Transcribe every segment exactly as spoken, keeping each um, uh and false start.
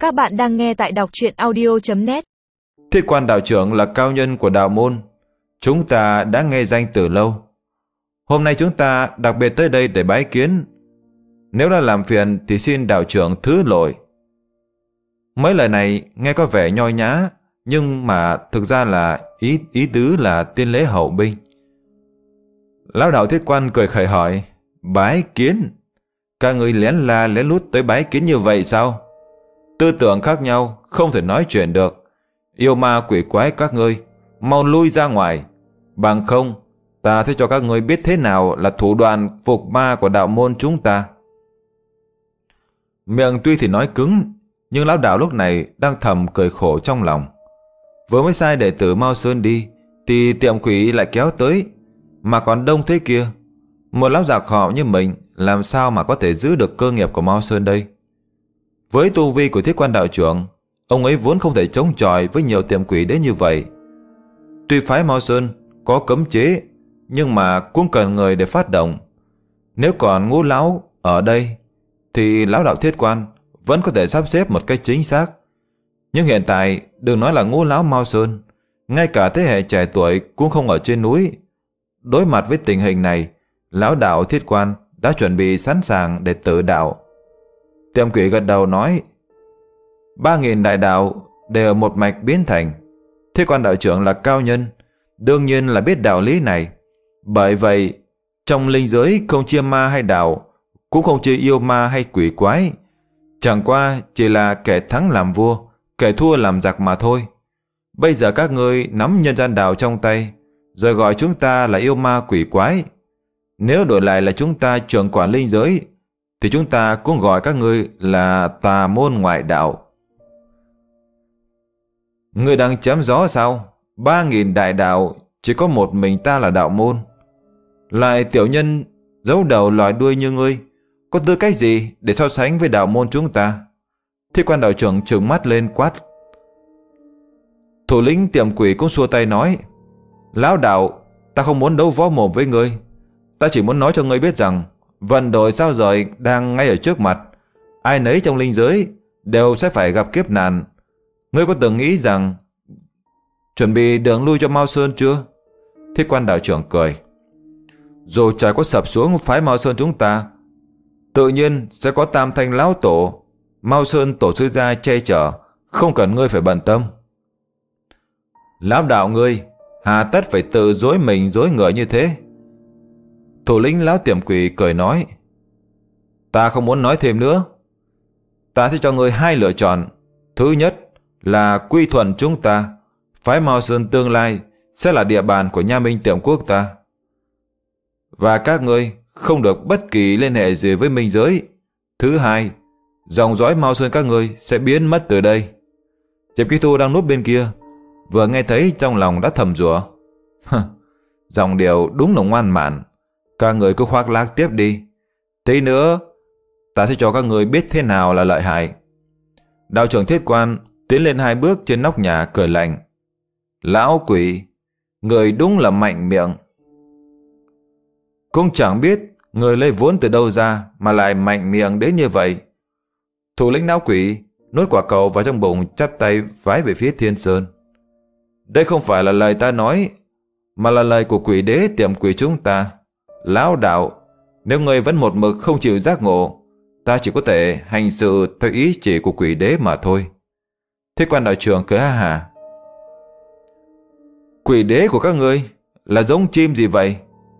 Các bạn đang nghe tại đọc truyện audio chấm net. Thiết Quan đạo trưởng là cao nhân của đạo môn, chúng ta đã nghe danh từ lâu. Hôm nay chúng ta đặc biệt tới đây để bái kiến. Nếu đã làm phiền thì xin đạo trưởng thứ lỗi. Mấy lời này nghe có vẻ nhoi nhã, nhưng mà thực ra là ý ý tứ là tiên lễ hậu binh. Lão đạo Thiết Quan cười khẩy hỏi: Bái kiến? Các người lén la lén lút tới bái kiến như vậy sao? Tư tưởng khác nhau, không thể nói chuyện được. Yêu ma quỷ quái các ngươi, mau lui ra ngoài. Bằng không, ta sẽ cho các ngươi biết thế nào là thủ đoạn phục ma của đạo môn chúng ta. Miệng tuy thì nói cứng, nhưng lão đạo lúc này đang thầm cười khổ trong lòng. Vừa mới sai đệ tử Mao Sơn đi, thì tiệm quỷ lại kéo tới, mà còn đông thế kia. Một lão giặc họ như mình làm sao mà có thể giữ được cơ nghiệp của Mao Sơn đây? Với tu vi của Thiết Quan đạo trưởng, ông ấy vốn không thể chống chọi với nhiều tiệm quỷ đến như vậy. Tuy phái Mao Sơn có cấm chế, nhưng mà cũng cần người để phát động. Nếu còn Ngũ lão ở đây, thì lão đạo Thiết Quan vẫn có thể sắp xếp một cách chính xác. Nhưng hiện tại đừng nói là Ngũ lão Mao Sơn, ngay cả thế hệ trẻ tuổi cũng không ở trên núi. Đối mặt với tình hình này, lão đạo Thiết Quan đã chuẩn bị sẵn sàng để tự đạo. Tiệm quỷ gật đầu nói: Ba nghìn đại đạo đều một mạch biến thành. Thiết Quan đạo trưởng là cao nhân, đương nhiên là biết đạo lý này. Bởi vậy, trong linh giới không chia ma hay đạo, cũng không chia yêu ma hay quỷ quái. Chẳng qua chỉ là kẻ thắng làm vua, kẻ thua làm giặc mà thôi. Bây giờ các ngươi nắm nhân gian đạo trong tay, rồi gọi chúng ta là yêu ma quỷ quái. Nếu đổi lại là chúng ta trưởng quản linh giới, thì chúng ta cũng gọi các ngươi là tà môn ngoại đạo. Ngươi đang chém gió sao? Ba nghìn đại đạo, chỉ có một mình ta là đạo môn. Lại tiểu nhân giấu đầu lòi đuôi như ngươi, có tư cách gì để so sánh với đạo môn chúng ta? Thiết Quan đạo trưởng trừng mắt lên quát. Thủ lĩnh tiệm quỷ cũng xua tay nói: Lão đạo, ta không muốn đấu võ mồm với ngươi. Ta chỉ muốn nói cho ngươi biết rằng vận đổi sao rời đang ngay ở trước mặt. Ai nấy trong linh giới đều sẽ phải gặp kiếp nạn. Ngươi có từng nghĩ rằng chuẩn bị đường lui cho Mao Sơn chưa? Thiết Quan đạo trưởng cười: Dù trời có sập xuống phái Mao Sơn chúng ta, tự nhiên sẽ có Tam Thanh lão tổ, Mao Sơn tổ sư gia che chở, không cần ngươi phải bận tâm. Lão đạo ngươi hà tất phải tự dối mình dối người như thế? Thủ lĩnh lão tiệm quỷ cười nói: Ta không muốn nói thêm nữa. Ta sẽ cho ngươi hai lựa chọn. Thứ nhất là quy thuận chúng ta, phái Mao Sơn tương lai sẽ là địa bàn của Nha Minh tiệm quốc ta, và các ngươi không được bất kỳ liên hệ gì với minh giới. Thứ hai, dòng dõi Mao Sơn các ngươi sẽ biến mất từ đây. Diệp Ký Thu đang núp bên kia, vừa nghe thấy trong lòng đã thầm rủa: Dòng điệu đúng là ngoan mạn. Các người cứ khoác lác tiếp đi. Tí nữa ta sẽ cho các người biết thế nào là lợi hại. Đạo trưởng Thiết Quan tiến lên hai bước trên nóc nhà cười lạnh: Lão quỷ, người đúng là mạnh miệng. Cũng chẳng biết người lấy vốn từ đâu ra mà lại mạnh miệng đến như vậy. Thủ lĩnh lão quỷ nuốt quả cầu vào trong bụng, chắp tay vái về phía Thiên Sơn. Đây không phải là lời ta nói, mà là lời của quỷ đế tiệm quỷ chúng ta. Lão đạo, nếu ngươi vẫn một mực không chịu giác ngộ, ta chỉ có thể hành sự theo ý chỉ của quỷ đế mà thôi. Thiết Quan đạo trưởng cười ha hả: Quỷ đế của các ngươi là giống chim gì vậy?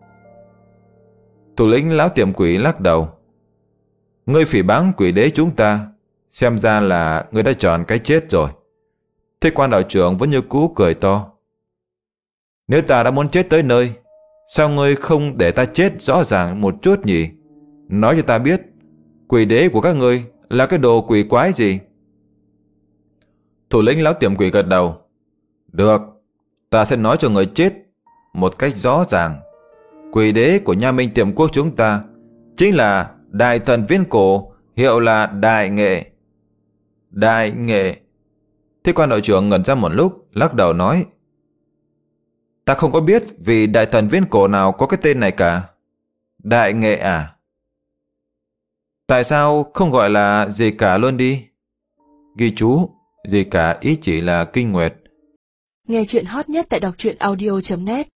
Thủ lĩnh lão tiệm quỷ lắc đầu: Ngươi phỉ báng quỷ đế chúng ta, xem ra là ngươi đã chọn cái chết rồi. Thiết Quan đạo trưởng vẫn như cũ cười to: Nếu ta đã muốn chết tới nơi, sao ngươi không để ta chết rõ ràng một chút nhỉ? Nói cho ta biết, quỷ đế của các ngươi là cái đồ quỷ quái gì? Thủ lĩnh lão tiệm quỷ gật đầu: Được, ta sẽ nói cho người chết một cách rõ ràng. Quỷ đế của Nha Minh tiệm quốc chúng ta chính là đại thần viễn cổ, hiệu là Đại Nghệ. Đại Nghệ? Thiết Quan đạo trưởng ngẩn ra một lúc, lắc đầu nói: Ta không có biết vì đại thần viễn cổ nào có cái tên này cả. Đại Nghệ à? Tại sao không gọi là gì cả luôn đi? ghi chú, gì cả, ý chỉ là kinh nguyệt. Nghe chuyện hot nhất tại đọc truyện audio chấm net.